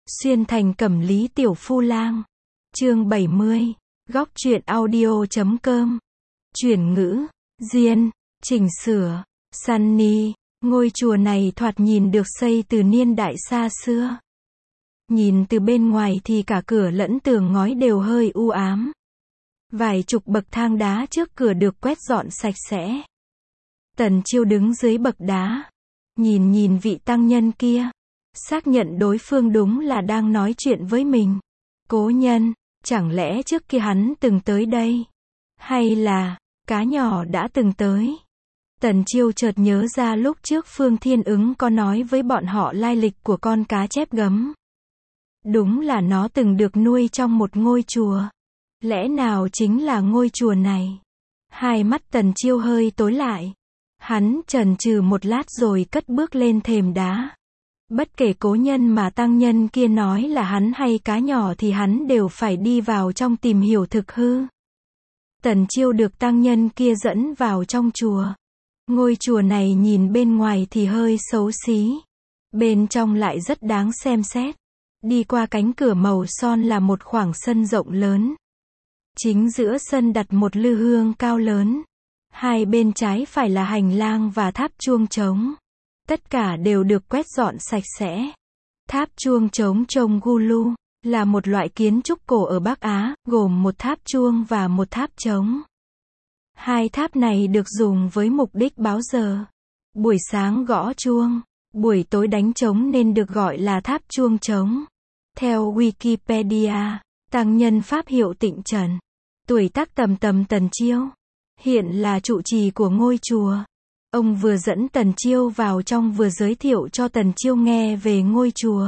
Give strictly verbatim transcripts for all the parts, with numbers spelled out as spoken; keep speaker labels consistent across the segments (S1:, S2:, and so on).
S1: Xuyên thành Cẩm Lý Tiểu Phu Lang. Chương bảy mươi. Góc truyện audio chấm com. Chuyển ngữ, Diên, chỉnh sửa, Sunny. Ngôi chùa này thoạt nhìn được xây từ niên đại xa xưa. Nhìn từ bên ngoài thì cả cửa lẫn tường ngói đều hơi u ám. Vài chục bậc thang đá trước cửa được quét dọn sạch sẽ. Tần Chiêu đứng dưới bậc đá, nhìn nhìn vị tăng nhân kia, xác nhận đối phương đúng là đang nói chuyện với mình. Cố nhân, chẳng lẽ trước kia hắn từng tới đây? Hay là, cá nhỏ đã từng tới? Tần Chiêu chợt nhớ ra lúc trước Phương Thiên Ứng có nói với bọn họ lai lịch của con cá chép gấm. Đúng là nó từng được nuôi trong một ngôi chùa. Lẽ nào chính là ngôi chùa này? Hai mắt Tần Chiêu hơi tối lại. Hắn chần chừ một lát rồi cất bước lên thềm đá. Bất kể cố nhân mà tăng nhân kia nói là hắn hay cá nhỏ thì hắn đều phải đi vào trong tìm hiểu thực hư. Tần Chiêu được tăng nhân kia dẫn vào trong chùa. Ngôi chùa này nhìn bên ngoài thì hơi xấu xí. Bên trong lại rất đáng xem xét. Đi qua cánh cửa màu son là một khoảng sân rộng lớn. Chính giữa sân đặt một lư hương cao lớn. Hai bên trái phải là hành lang và tháp chuông trống. Tất cả đều được quét dọn sạch sẽ. Tháp chuông trống trông Gulu là một loại kiến trúc cổ ở Bắc Á, gồm một tháp chuông và một tháp trống. Hai tháp này được dùng với mục đích báo giờ. Buổi sáng gõ chuông, buổi tối đánh trống nên được gọi là tháp chuông trống. Theo Wikipedia, tăng nhân pháp hiệu Tịnh Trần, tuổi tác tầm tầm Tần Chiêu, hiện là trụ trì của ngôi chùa. Ông vừa dẫn Tần Chiêu vào trong vừa giới thiệu cho Tần Chiêu nghe về ngôi chùa.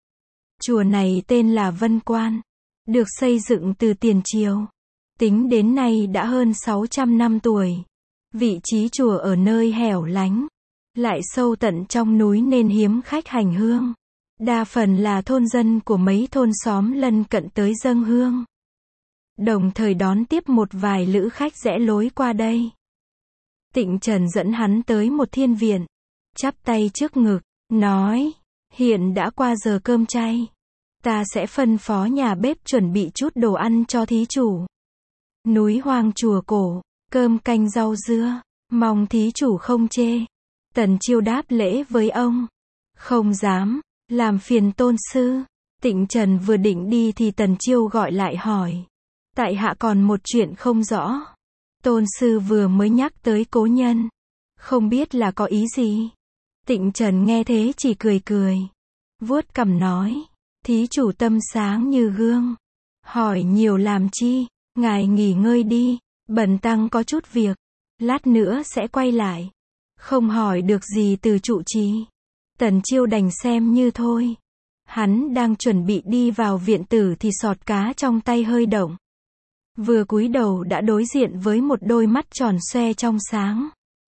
S1: Chùa này tên là Vân Quan, được xây dựng từ tiền Triều. Tính đến nay đã hơn sáu trăm năm tuổi. Vị trí chùa ở nơi hẻo lánh, lại sâu tận trong núi nên hiếm khách hành hương. Đa phần là thôn dân của mấy thôn xóm lân cận tới dâng hương. Đồng thời đón tiếp một vài lữ khách rẽ lối qua đây. Tịnh Trần dẫn hắn tới một thiên viện, chắp tay trước ngực, nói, hiện đã qua giờ cơm chay. Ta sẽ phân phó nhà bếp chuẩn bị chút đồ ăn cho thí chủ. Núi hoang chùa cổ, cơm canh rau dưa, mong thí chủ không chê. Tần Chiêu đáp lễ với ông, không dám, làm phiền tôn sư. Tịnh Trần vừa định đi thì Tần Chiêu gọi lại hỏi, tại hạ còn một chuyện không rõ. Tôn sư vừa mới nhắc tới cố nhân, không biết là có ý gì. Tịnh Trần nghe thế chỉ cười cười, vuốt cằm nói, thí chủ tâm sáng như gương, hỏi nhiều làm chi, ngài nghỉ ngơi đi, bần tăng có chút việc, lát nữa sẽ quay lại. Không hỏi được gì từ trụ trì, Tần Chiêu đành xem như thôi. Hắn đang chuẩn bị đi vào viện tử thì sọt cá trong tay hơi động. Vừa cúi đầu đã đối diện với một đôi mắt tròn xoe trong sáng.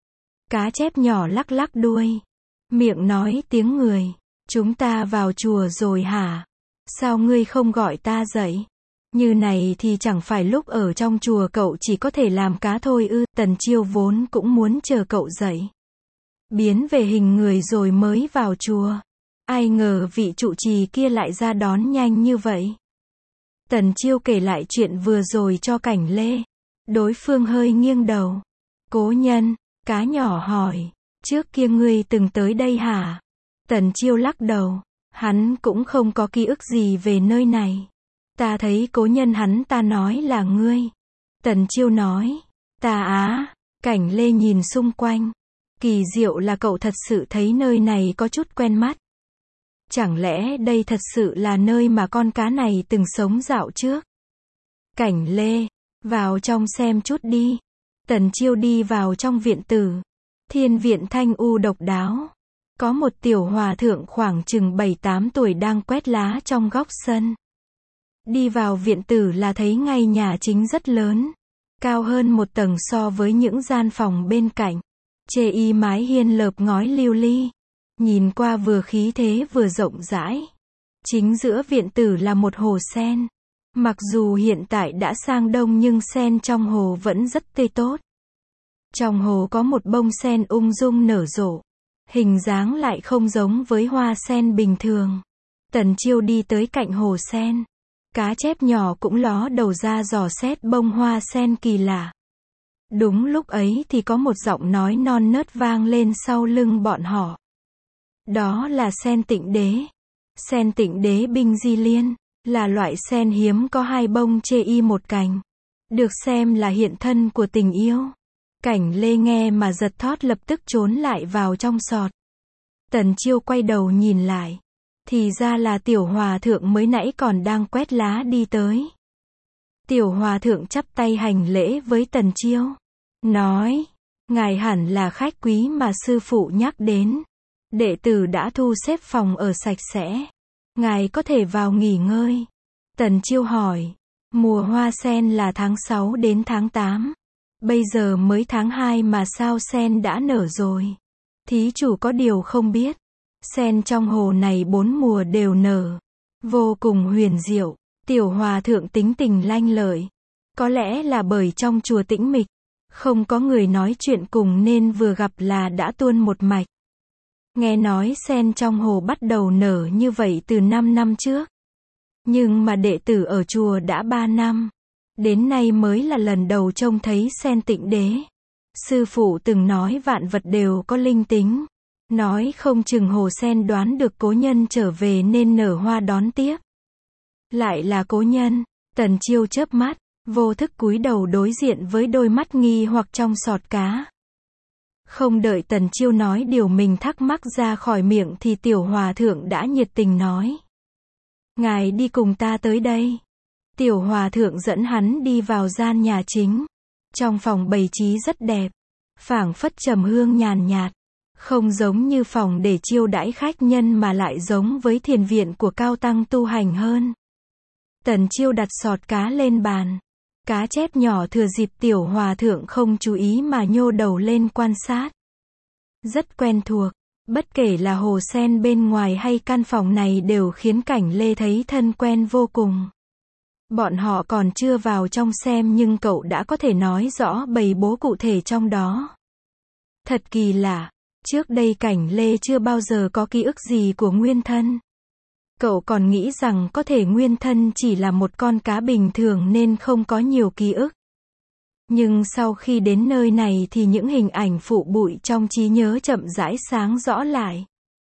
S1: Cá chép nhỏ lắc lắc đuôi, miệng nói tiếng người, chúng ta vào chùa rồi hả? Sao ngươi không gọi ta dậy? Như này thì chẳng phải lúc ở trong chùa cậu chỉ có thể làm cá thôi ư? Tần Chiêu vốn cũng muốn chờ cậu dậy, biến về hình người rồi mới vào chùa. Ai ngờ vị trụ trì kia lại ra đón nhanh như vậy. Tần Chiêu kể lại chuyện vừa rồi cho Cảnh Lê. Đối phương hơi nghiêng đầu. Cố nhân, cá nhỏ hỏi, trước kia ngươi từng tới đây hả? Tần Chiêu lắc đầu, hắn cũng không có ký ức gì về nơi này. Ta thấy cố nhân hắn ta nói là ngươi. Tần Chiêu nói, ta á. Cảnh Lê nhìn xung quanh. Kỳ diệu là cậu thật sự thấy nơi này có chút quen mắt. Chẳng lẽ đây thật sự là nơi mà con cá này từng sống dạo trước? Cảnh Lê, vào trong xem chút đi. Tần Chiêu đi vào trong viện tử. Thiên viện thanh u độc đáo. Có một tiểu hòa thượng khoảng chừng bảy tám tuổi đang quét lá trong góc sân. Đi vào viện tử là thấy ngay nhà chính rất lớn, cao hơn một tầng so với những gian phòng bên cạnh. Chê y mái hiên lợp ngói lưu ly. Nhìn qua vừa khí thế vừa rộng rãi. Chính giữa viện tử là một hồ sen. Mặc dù hiện tại đã sang đông nhưng sen trong hồ vẫn rất tươi tốt. Trong hồ có một bông sen ung dung nở rộ. Hình dáng lại không giống với hoa sen bình thường. Tần Chiêu đi tới cạnh hồ sen. Cá chép nhỏ cũng ló đầu ra dò xét bông hoa sen kỳ lạ. Đúng lúc ấy thì có một giọng nói non nớt vang lên sau lưng bọn họ. Đó là sen Tịnh Đế. Sen Tịnh Đế binh di liên, là loại sen hiếm có hai bông chê y một cành. Được xem là hiện thân của tình yêu. Cảnh Lê nghe mà giật thót lập tức trốn lại vào trong sọt. Tần Chiêu quay đầu nhìn lại. Thì ra là Tiểu Hòa Thượng mới nãy còn đang quét lá đi tới. Tiểu Hòa Thượng chắp tay hành lễ với Tần Chiêu. Nói, ngài hẳn là khách quý mà sư phụ nhắc đến. Đệ tử đã thu xếp phòng ở sạch sẽ. Ngài có thể vào nghỉ ngơi. Tần Chiêu hỏi, mùa hoa sen là tháng sáu đến tháng tám. Bây giờ mới tháng hai mà sao sen đã nở rồi. Thí chủ có điều không biết. Sen trong hồ này bốn mùa đều nở. Vô cùng huyền diệu. Tiểu Hòa Thượng tính tình lanh lợi. Có lẽ là bởi trong chùa tĩnh mịch. Không có người nói chuyện cùng nên vừa gặp là đã tuôn một mạch. Nghe nói sen trong hồ bắt đầu nở như vậy từ năm năm trước. Nhưng mà đệ tử ở chùa đã ba năm. Đến nay mới là lần đầu trông thấy sen Tịnh Đế. Sư phụ từng nói vạn vật đều có linh tính. Nói không chừng hồ sen đoán được cố nhân trở về nên nở hoa đón tiếp. Lại là cố nhân. Tần Chiêu chớp mắt, vô thức cúi đầu đối diện với đôi mắt nghi hoặc trong sọt cá. Không đợi Tần Chiêu nói điều mình thắc mắc ra khỏi miệng thì Tiểu Hòa Thượng đã nhiệt tình nói. Ngài đi cùng ta tới đây. Tiểu Hòa Thượng dẫn hắn đi vào gian nhà chính. Trong phòng bày trí rất đẹp. Phảng phất trầm hương nhàn nhạt. Không giống như phòng để chiêu đãi khách nhân mà lại giống với thiền viện của cao tăng tu hành hơn. Tần Chiêu đặt sọt cá lên bàn. Cá chép nhỏ thừa dịp Tiểu Hòa Thượng không chú ý mà nhô đầu lên quan sát. Rất quen thuộc. Bất kể là hồ sen bên ngoài hay căn phòng này đều khiến Cảnh Lê thấy thân quen vô cùng. Bọn họ còn chưa vào trong xem nhưng cậu đã có thể nói rõ bày bố cụ thể trong đó. Thật kỳ lạ. Trước đây Cảnh Lê chưa bao giờ có ký ức gì của nguyên thân. Cậu còn nghĩ rằng có thể nguyên thân chỉ là một con cá bình thường nên không có nhiều ký ức. Nhưng sau khi đến nơi này thì những hình ảnh phụ bụi trong trí nhớ chậm rãi sáng rõ lại.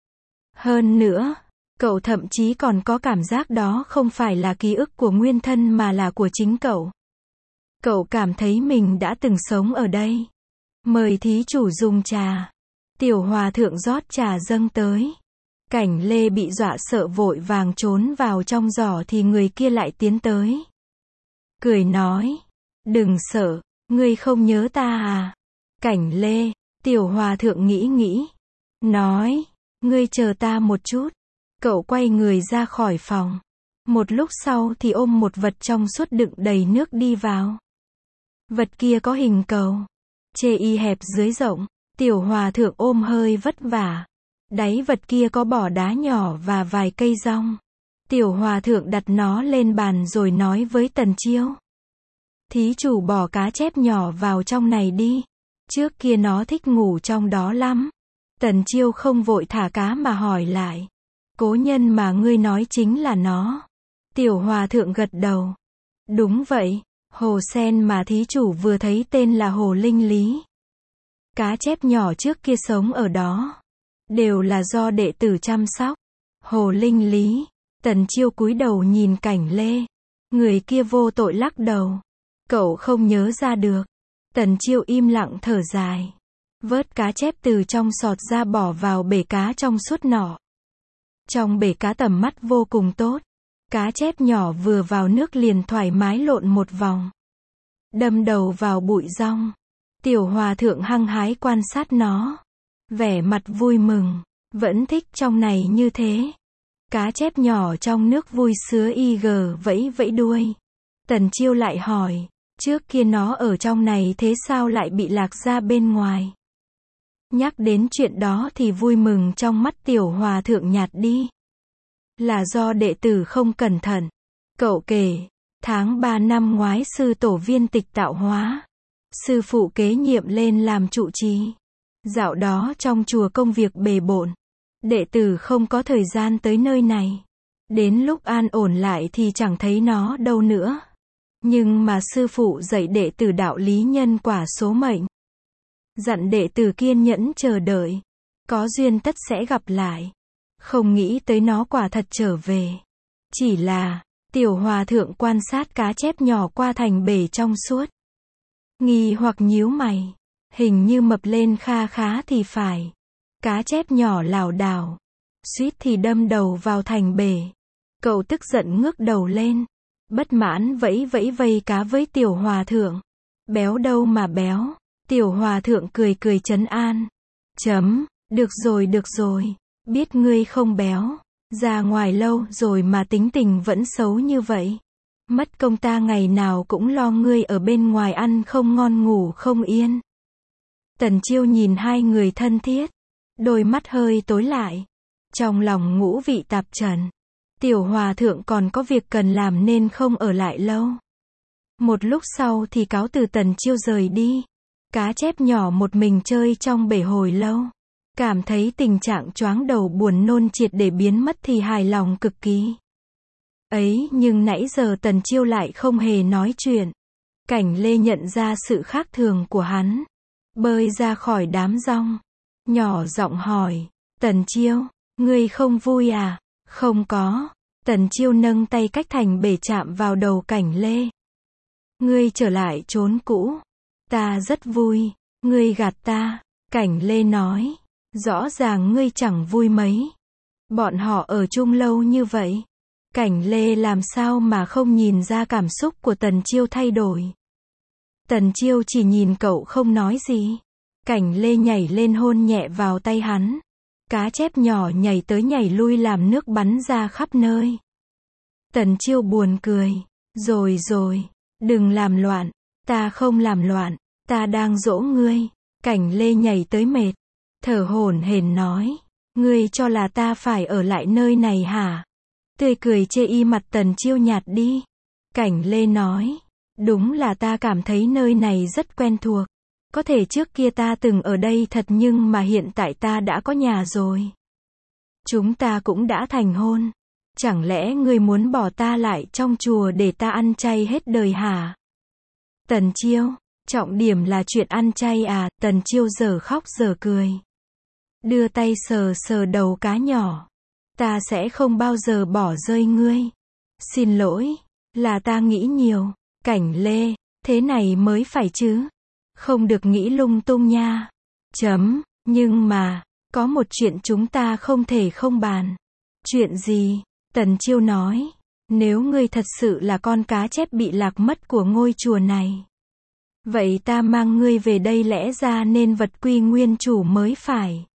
S1: Hơn nữa, cậu thậm chí còn có cảm giác đó không phải là ký ức của nguyên thân mà là của chính cậu. Cậu cảm thấy mình đã từng sống ở đây. Mời thí chủ dùng trà. Tiểu Hòa Thượng rót trà dâng tới. Cảnh Lê bị dọa sợ vội vàng trốn vào trong giỏ thì người kia lại tiến tới. Cười nói, đừng sợ, ngươi không nhớ ta à? Cảnh Lê, Tiểu Hòa Thượng nghĩ nghĩ. Nói, ngươi chờ ta một chút. Cậu quay người ra khỏi phòng. Một lúc sau thì ôm một vật trong suốt đựng đầy nước đi vào. Vật kia có hình cầu. Chê y hẹp dưới rộng. Tiểu Hòa Thượng ôm hơi vất vả. Đáy vật kia có bỏ đá nhỏ và vài cây rong. Tiểu Hòa Thượng đặt nó lên bàn rồi nói với Tần Chiêu. Thí chủ bỏ cá chép nhỏ vào trong này đi. Trước kia nó thích ngủ trong đó lắm. Tần Chiêu không vội thả cá mà hỏi lại. Cố nhân mà ngươi nói chính là nó. Tiểu Hòa Thượng gật đầu. Đúng vậy, hồ sen mà thí chủ vừa thấy tên là hồ Linh Lý. Cá chép nhỏ trước kia sống ở đó. Đều là do đệ tử chăm sóc. Hồ Linh Lý. Tần Chiêu cúi đầu nhìn Cảnh Lê. Người kia vô tội lắc đầu. Cậu không nhớ ra được. Tần Chiêu im lặng thở dài. Vớt cá chép từ trong sọt ra bỏ vào bể cá trong suốt nọ. Trong bể cá tầm mắt vô cùng tốt. Cá chép nhỏ vừa vào nước liền thoải mái lộn một vòng. Đâm đầu vào bụi rong. Tiểu Hòa Thượng hăng hái quan sát nó. Vẻ mặt vui mừng. Vẫn thích trong này như thế. Cá chép nhỏ trong nước vui sứa y gờ vẫy vẫy đuôi. Tần Chiêu lại hỏi. Trước kia nó ở trong này thế sao lại bị lạc ra bên ngoài? Nhắc đến chuyện đó thì vui mừng trong mắt Tiểu Hòa Thượng nhạt đi. Là do đệ tử không cẩn thận. Cậu kể. Tháng ba năm ngoái sư tổ viên tịch tạo hóa. Sư phụ kế nhiệm lên làm trụ trì. Dạo đó trong chùa công việc bề bộn. Đệ tử không có thời gian tới nơi này. Đến lúc an ổn lại thì chẳng thấy nó đâu nữa. Nhưng mà sư phụ dạy đệ tử đạo lý nhân quả số mệnh. Dặn đệ tử kiên nhẫn chờ đợi. Có duyên tất sẽ gặp lại. Không nghĩ tới nó quả thật trở về. Chỉ là, tiểu hòa thượng quan sát cá chép nhỏ qua thành bể trong suốt. Nghi hoặc nhíu mày. Hình như mập lên kha khá thì phải. Cá chép nhỏ lảo đảo. Suýt thì đâm đầu vào thành bể. Cậu tức giận ngước đầu lên. Bất mãn vẫy vẫy vây cá với tiểu hòa thượng. Béo đâu mà béo. Tiểu hòa thượng cười cười trấn an. Chấm, được rồi được rồi. Biết ngươi không béo. Ra ngoài lâu rồi mà tính tình vẫn xấu như vậy. Mất công ta ngày nào cũng lo ngươi ở bên ngoài ăn không ngon ngủ không yên. Tần Chiêu nhìn hai người thân thiết. Đôi mắt hơi tối lại. Trong lòng ngũ vị tạp trần. Tiểu hòa thượng còn có việc cần làm nên không ở lại lâu. Một lúc sau thì cáo từ Tần Chiêu rời đi. Cá chép nhỏ một mình chơi trong bể hồi lâu. Cảm thấy tình trạng choáng đầu buồn nôn triệt để biến mất thì hài lòng cực kỳ. Ấy nhưng nãy giờ Tần Chiêu lại không hề nói chuyện. Cảnh Lê nhận ra sự khác thường của hắn. Bơi ra khỏi đám rong. Nhỏ giọng hỏi. Tần Chiêu, ngươi không vui à? Không có. Tần Chiêu nâng tay cách thành bể chạm vào đầu Cảnh Lê. Ngươi trở lại chốn cũ. Ta rất vui. Ngươi gạt ta. Cảnh Lê nói. Rõ ràng ngươi chẳng vui mấy. Bọn họ ở chung lâu như vậy. Cảnh Lê làm sao mà không nhìn ra cảm xúc của Tần Chiêu thay đổi. Tần Chiêu chỉ nhìn cậu không nói gì. Cảnh Lê nhảy lên hôn nhẹ vào tay hắn. Cá chép nhỏ nhảy tới nhảy lui làm nước bắn ra khắp nơi. Tần Chiêu buồn cười. Rồi rồi, đừng làm loạn. Ta không làm loạn, ta đang dỗ ngươi. Cảnh Lê nhảy tới mệt. Thở hổn hển nói. Ngươi cho là ta phải ở lại nơi này hả? Tươi cười chê y mặt Tần Chiêu nhạt đi. Cảnh Lê nói. Đúng là ta cảm thấy nơi này rất quen thuộc. Có thể trước kia ta từng ở đây thật nhưng mà hiện tại ta đã có nhà rồi. Chúng ta cũng đã thành hôn. Chẳng lẽ ngươi muốn bỏ ta lại trong chùa để ta ăn chay hết đời hả? Tần Chiêu, trọng điểm là chuyện ăn chay à? Tần Chiêu giờ khóc giờ cười. Đưa tay sờ sờ đầu cá nhỏ. Ta sẽ không bao giờ bỏ rơi ngươi. Xin lỗi, là ta nghĩ nhiều. Cảnh Lê, thế này mới phải chứ. Không được nghĩ lung tung nha. Chấm, nhưng mà, có một chuyện chúng ta không thể không bàn. Chuyện gì? Tần Chiêu nói. Nếu ngươi thật sự là con cá chép bị lạc mất của ngôi chùa này. Vậy ta mang ngươi về đây lẽ ra nên vật quy nguyên chủ mới phải.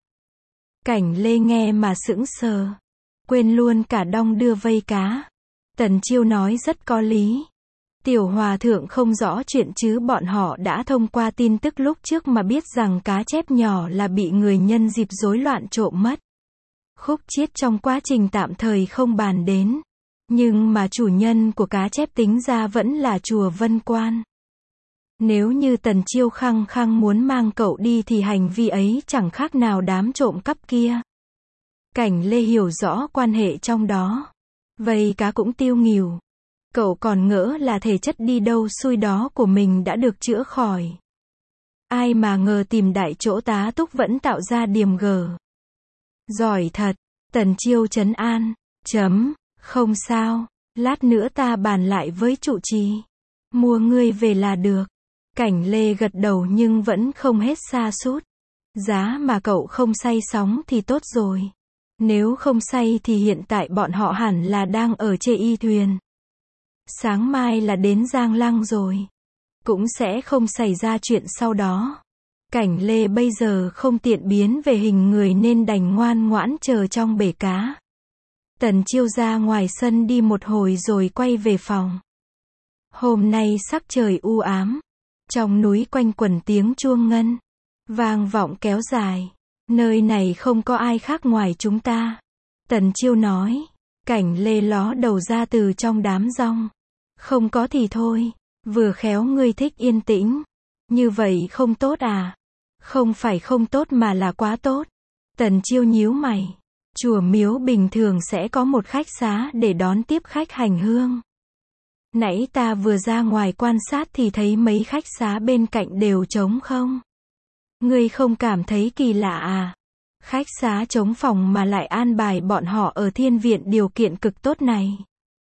S1: Cảnh Lê nghe mà sững sờ. Quên luôn cả đong đưa vây cá. Tần Chiêu nói rất có lý. Tiểu hòa thượng không rõ chuyện chứ bọn họ đã thông qua tin tức lúc trước mà biết rằng cá chép nhỏ là bị người nhân dịp rối loạn trộm mất. Khúc chiết trong quá trình tạm thời không bàn đến. Nhưng mà chủ nhân của cá chép tính ra vẫn là chùa Vân Quan. Nếu như Tần Chiêu khăng khăng muốn mang cậu đi thì hành vi ấy chẳng khác nào đám trộm cắp kia. Cảnh Lê hiểu rõ quan hệ trong đó. Vây cá cũng tiêu nghỉu. Cậu còn ngỡ là thể chất đi đâu xui đó của mình đã được chữa khỏi. Ai mà ngờ tìm đại chỗ tá túc vẫn tạo ra điềm gở. Giỏi thật. Tần Chiêu trấn an. Chấm, không sao. Lát nữa ta bàn lại với trụ trì. Mua ngươi về là được. Cảnh Lê gật đầu nhưng vẫn không hết sa sút. Giá mà cậu không say sóng thì tốt rồi. Nếu không say thì hiện tại bọn họ hẳn là đang ở chê y thuyền. Sáng mai là đến Giang Lăng rồi. Cũng sẽ không xảy ra chuyện sau đó. Cảnh Lê bây giờ không tiện biến về hình người nên đành ngoan ngoãn chờ trong bể cá. Tần Chiêu ra ngoài sân đi một hồi rồi quay về phòng. Hôm nay sắc trời u ám. Trong núi quanh quẩn tiếng chuông ngân. Vang vọng kéo dài. Nơi này không có ai khác ngoài chúng ta. Tần Chiêu nói. Cảnh Lê ló đầu ra từ trong đám rong. Không có thì thôi. Vừa khéo ngươi thích yên tĩnh. Như vậy không tốt à? Không phải không tốt mà là quá tốt. Tần Chiêu nhíu mày. Chùa miếu bình thường sẽ có một khách xá để đón tiếp khách hành hương. Nãy ta vừa ra ngoài quan sát thì thấy mấy khách xá bên cạnh đều trống không. Ngươi không cảm thấy kỳ lạ à? Khách xá trống phòng mà lại an bài bọn họ ở thiên viện điều kiện cực tốt này.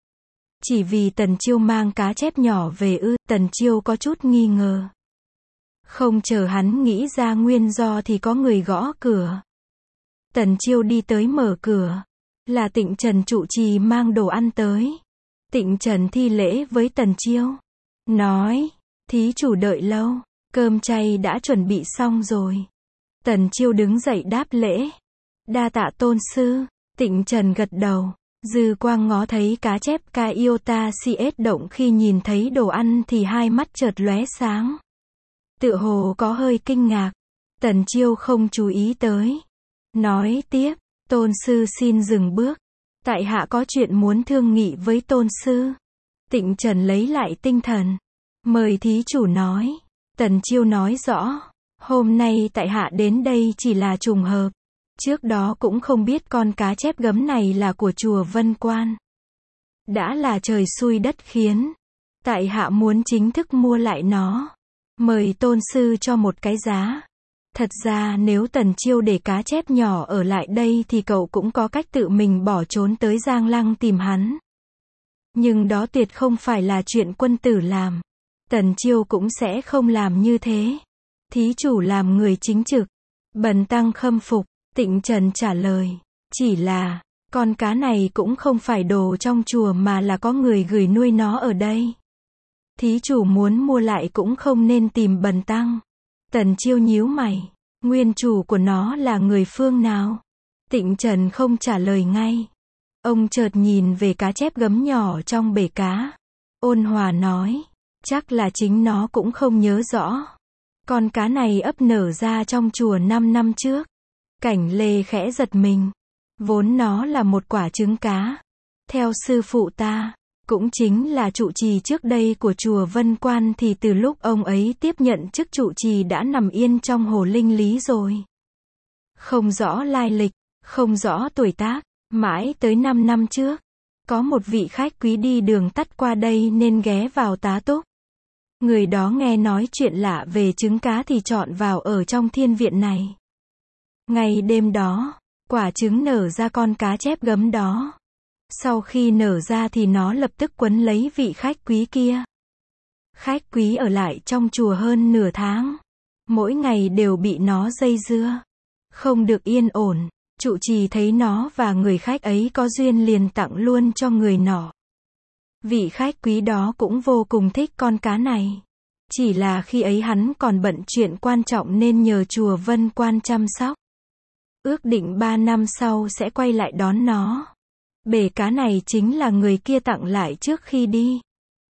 S1: Chỉ vì Tần Chiêu mang cá chép nhỏ về ư? Tần Chiêu có chút nghi ngờ. Không chờ hắn nghĩ ra nguyên do thì có người gõ cửa. Tần Chiêu đi tới mở cửa. Là Tịnh Trần trụ trì mang đồ ăn tới. Tịnh Trần thi lễ với Tần Chiêu. Nói, thí chủ đợi lâu, cơm chay đã chuẩn bị xong rồi. Tần Chiêu đứng dậy đáp lễ. Đa tạ tôn sư. Tịnh Trần gật đầu. Dư quang ngó thấy cá chép ca iota cs động khi nhìn thấy đồ ăn thì hai mắt chợt lóe sáng. Tựa hồ có hơi kinh ngạc. Tần Chiêu không chú ý tới. Nói tiếp, tôn sư xin dừng bước. Tại hạ có chuyện muốn thương nghị với tôn sư. Tịnh Trần lấy lại tinh thần. Mời thí chủ nói. Tần Chiêu nói rõ. Hôm nay tại hạ đến đây chỉ là trùng hợp. Trước đó cũng không biết con cá chép gấm này là của chùa Vân Quan. Đã là trời xui đất khiến. Tại hạ muốn chính thức mua lại nó. Mời tôn sư cho một cái giá. Thật ra nếu Tần Chiêu để cá chép nhỏ ở lại đây thì cậu cũng có cách tự mình bỏ trốn tới Giang Lăng tìm hắn. Nhưng đó tuyệt không phải là chuyện quân tử làm. Tần Chiêu cũng sẽ không làm như thế. Thí chủ làm người chính trực. Bần tăng khâm phục. Tịnh Trần trả lời. Chỉ là, con cá này cũng không phải đồ trong chùa mà là có người gửi nuôi nó ở đây. Thí chủ muốn mua lại cũng không nên tìm bần tăng. Tần Chiêu nhíu mày. Nguyên chủ của nó là người phương nào? Tịnh Trần không trả lời ngay. Ông chợt nhìn về cá chép gấm nhỏ trong bể cá. Ôn hòa nói. Chắc là chính nó cũng không nhớ rõ. Con cá này ấp nở ra trong chùa năm năm trước. Cảnh Lê khẽ giật mình. Vốn nó là một quả trứng cá. Theo sư phụ ta, cũng chính là trụ trì trước đây của chùa Vân Quan thì từ lúc ông ấy tiếp nhận chức trụ trì đã nằm yên trong hồ linh lý rồi. Không rõ lai lịch, không rõ tuổi tác, mãi tới năm năm trước. Có một vị khách quý đi đường tắt qua đây nên ghé vào tá túc. Người đó nghe nói chuyện lạ về trứng cá thì chọn vào ở trong thiên viện này. Ngày đêm đó, quả trứng nở ra con cá chép gấm đó. Sau khi nở ra thì nó lập tức quấn lấy vị khách quý kia. Khách quý ở lại trong chùa hơn nửa tháng. Mỗi ngày đều bị nó dây dưa. Không được yên ổn. Trụ trì thấy nó và người khách ấy có duyên liền tặng luôn cho người nọ. Vị khách quý đó cũng vô cùng thích con cá này. Chỉ là khi ấy hắn còn bận chuyện quan trọng nên nhờ chùa Vân Quan chăm sóc. Ước định ba năm sau sẽ quay lại đón nó. Bể cá này chính là người kia tặng lại trước khi đi.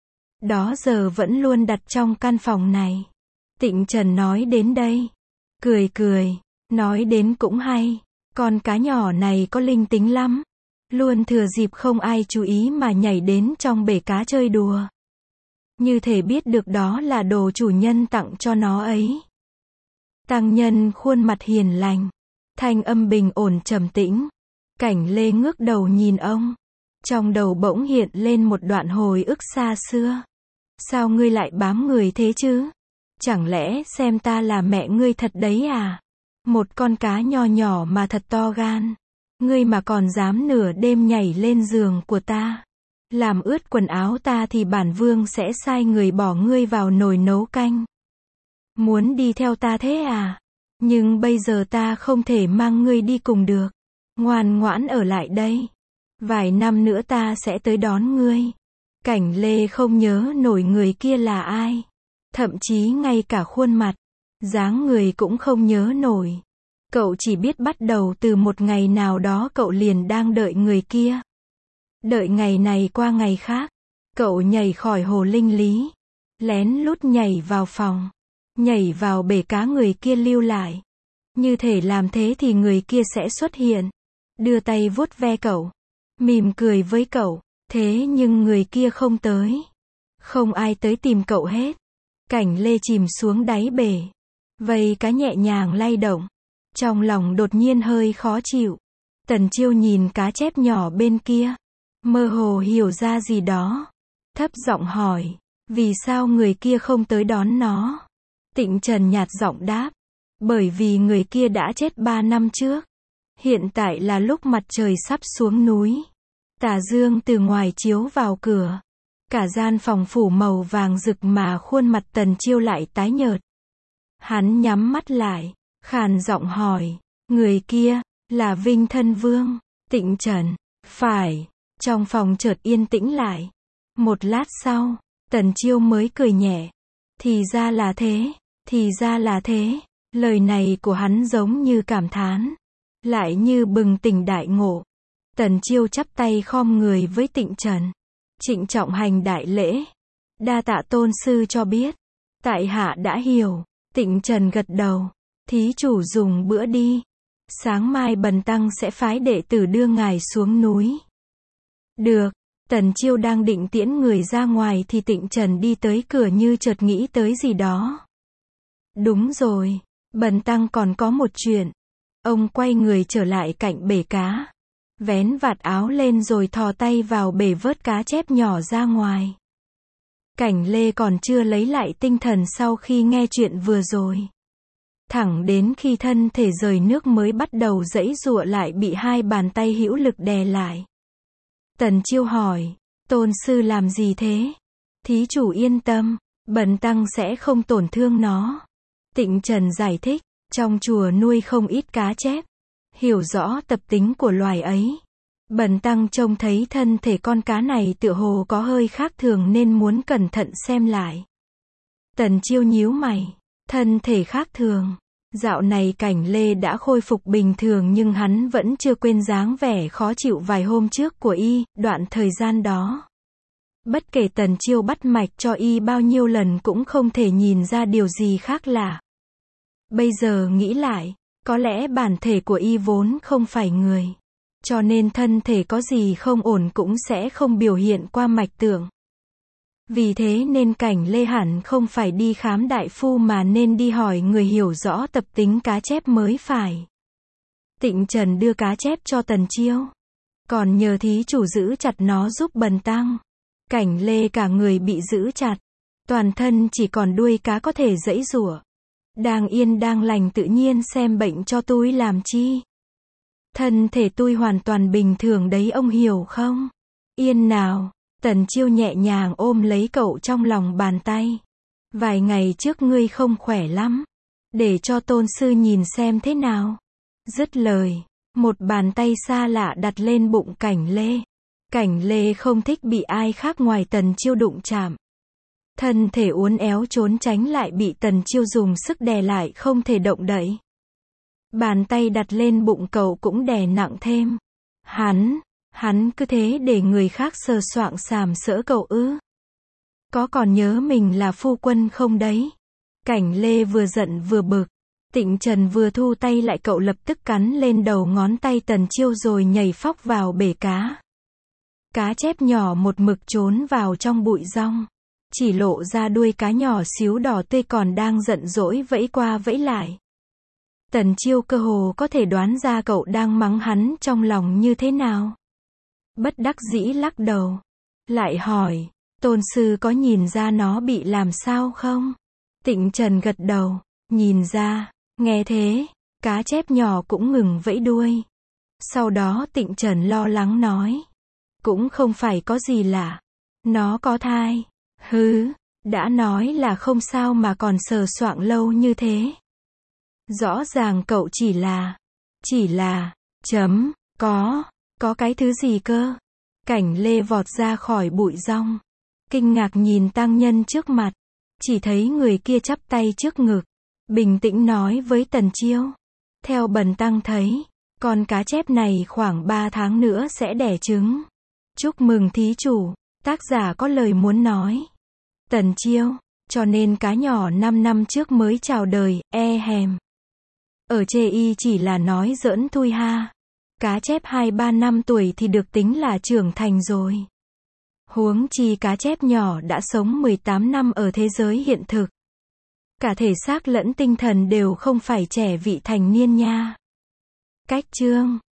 S1: Đó giờ vẫn luôn đặt trong căn phòng này. Tịnh Trần nói đến đây. Cười cười. Nói đến cũng hay. Con cá nhỏ này có linh tính lắm. Luôn thừa dịp không ai chú ý mà nhảy đến trong bể cá chơi đùa. Như thể biết được đó là đồ chủ nhân tặng cho nó ấy. Tăng nhân khuôn mặt hiền lành. Thanh âm bình ổn trầm tĩnh. Cảnh Lê ngước đầu nhìn ông. Trong đầu bỗng hiện lên một đoạn hồi ức xa xưa. Sao ngươi lại bám người thế chứ? Chẳng lẽ xem ta là mẹ ngươi thật đấy à? Một con cá nho nhỏ mà thật to gan. Ngươi mà còn dám nửa đêm nhảy lên giường của ta. Làm ướt quần áo ta thì bản vương sẽ sai người bỏ ngươi vào nồi nấu canh. Muốn đi theo ta thế à? Nhưng bây giờ ta không thể mang ngươi đi cùng được. Ngoan ngoãn ở lại đây. Vài năm nữa ta sẽ tới đón ngươi. Cảnh Lê không nhớ nổi người kia là ai. Thậm chí ngay cả khuôn mặt, dáng người cũng không nhớ nổi. Cậu chỉ biết bắt đầu từ một ngày nào đó cậu liền đang đợi người kia. Đợi ngày này qua ngày khác. Cậu nhảy khỏi hồ linh lý. Lén lút nhảy vào phòng. Nhảy vào bể cá người kia lưu lại. Như thể làm thế thì người kia sẽ xuất hiện. Đưa tay vuốt ve cậu. Mỉm cười với cậu. Thế nhưng người kia không tới. Không ai tới tìm cậu hết. Cảnh Lê chìm xuống đáy bể. Vây cá nhẹ nhàng lay động. Trong lòng đột nhiên hơi khó chịu. Tần Chiêu nhìn cá chép nhỏ bên kia, mơ hồ hiểu ra gì đó. Thấp giọng hỏi, vì sao người kia không tới đón nó? Tịnh Trần nhạt giọng đáp, bởi vì người kia đã chết ba năm trước. Hiện tại là lúc mặt trời sắp xuống núi. Tà dương từ ngoài chiếu vào cửa. Cả gian phòng phủ màu vàng rực mà khuôn mặt Tần Chiêu lại tái nhợt. Hắn nhắm mắt lại, khàn giọng hỏi, người kia, là Vinh Thân Vương? Tịnh Trần, phải. Trong phòng chợt yên tĩnh lại. Một lát sau, Tần Chiêu mới cười nhẹ. Thì ra là thế, thì ra là thế. Lời này của hắn giống như cảm thán, lại như bừng tỉnh đại ngộ. Tần Chiêu chắp tay khom người với Tịnh Trần, trịnh trọng hành đại lễ. Đa tạ tôn sư cho biết, tại hạ đã hiểu. Tịnh Trần gật đầu, thí chủ dùng bữa đi. Sáng mai bần tăng sẽ phái đệ tử đưa ngài xuống núi. Được. Tần Chiêu đang định tiễn người ra ngoài thì Tịnh Trần đi tới cửa như chợt nghĩ tới gì đó. Đúng rồi, bần tăng còn có một chuyện. Ông quay người trở lại cạnh bể cá, vén vạt áo lên rồi thò tay vào bể vớt cá chép nhỏ ra ngoài. Cảnh Lê còn chưa lấy lại tinh thần sau khi nghe chuyện vừa rồi. Thẳng đến khi thân thể rời nước mới bắt đầu giãy giụa lại bị hai bàn tay hữu lực đè lại. Tần Chiêu hỏi, tôn sư làm gì thế? Thí chủ yên tâm, bần tăng sẽ không tổn thương nó. Tịnh Trần giải thích, trong chùa nuôi không ít cá chép. Hiểu rõ tập tính của loài ấy. Bần tăng trông thấy thân thể con cá này tựa hồ có hơi khác thường nên muốn cẩn thận xem lại. Tần Chiêu nhíu mày, thân thể khác thường. Dạo này Cảnh Lê đã khôi phục bình thường nhưng hắn vẫn chưa quên dáng vẻ khó chịu vài hôm trước của y, đoạn thời gian đó. Bất kể Tần Chiêu bắt mạch cho y bao nhiêu lần cũng không thể nhìn ra điều gì khác lạ. Bây giờ nghĩ lại, có lẽ bản thể của y vốn không phải người. Cho nên thân thể có gì không ổn cũng sẽ không biểu hiện qua mạch tượng. Vì thế nên Cảnh Lê hẳn không phải đi khám đại phu mà nên đi hỏi người hiểu rõ tập tính cá chép mới phải. Tịnh Trần đưa cá chép cho Tần Chiêu, còn nhờ thí chủ giữ chặt nó giúp bần tăng. Cảnh Lê cả người bị giữ chặt, toàn thân chỉ còn đuôi cá có thể giãy giụa. Đang yên đang lành tự nhiên xem bệnh cho tôi làm chi? Thân thể tôi hoàn toàn bình thường đấy ông hiểu không? Yên nào. Tần Chiêu nhẹ nhàng ôm lấy cậu trong lòng bàn tay. Vài ngày trước ngươi không khỏe lắm. Để cho tôn sư nhìn xem thế nào. Dứt lời, một bàn tay xa lạ đặt lên bụng Cảnh Lê. Cảnh Lê không thích bị ai khác ngoài Tần Chiêu đụng chạm. Thân thể uốn éo trốn tránh lại bị Tần Chiêu dùng sức đè lại không thể động đậy. Bàn tay đặt lên bụng cậu cũng đè nặng thêm. Hắn, hắn cứ thế để người khác sờ soạng sàm sỡ cậu ư? Có còn nhớ mình là phu quân không đấy? Cảnh Lê vừa giận vừa bực. Tịnh Trần vừa thu tay lại cậu lập tức cắn lên đầu ngón tay Tần Chiêu rồi nhảy phóc vào bể cá. Cá chép nhỏ một mực trốn vào trong bụi rong. Chỉ lộ ra đuôi cá nhỏ xíu đỏ tươi còn đang giận dỗi vẫy qua vẫy lại. Tần Chiêu cơ hồ có thể đoán ra cậu đang mắng hắn trong lòng như thế nào. Bất đắc dĩ lắc đầu. Lại hỏi, tôn sư có nhìn ra nó bị làm sao không? Tịnh Trần gật đầu, nhìn ra, nghe thế, cá chép nhỏ cũng ngừng vẫy đuôi. Sau đó Tịnh Trần lo lắng nói, cũng không phải có gì lạ. Nó có thai. Hứ, đã nói là không sao mà còn sờ soạng lâu như thế. Rõ ràng cậu chỉ là, chỉ là, chấm, có, có cái thứ gì cơ? Cảnh Lê vọt ra khỏi bụi rong, kinh ngạc nhìn tăng nhân trước mặt, chỉ thấy người kia chắp tay trước ngực, bình tĩnh nói với Tần Chiêu. Theo bần tăng thấy, con cá chép này khoảng ba tháng nữa sẽ đẻ trứng. Chúc mừng thí chủ, tác giả có lời muốn nói. Tần Chiêu, cho nên cá nhỏ năm năm trước mới chào đời, e hèm. Ở chê y chỉ là nói giỡn thui ha. Cá chép hai ba năm tuổi thì được tính là trưởng thành rồi. Huống chi cá chép nhỏ đã sống mười tám năm ở thế giới hiện thực. Cả thể xác lẫn tinh thần đều không phải trẻ vị thành niên nha. Cách chương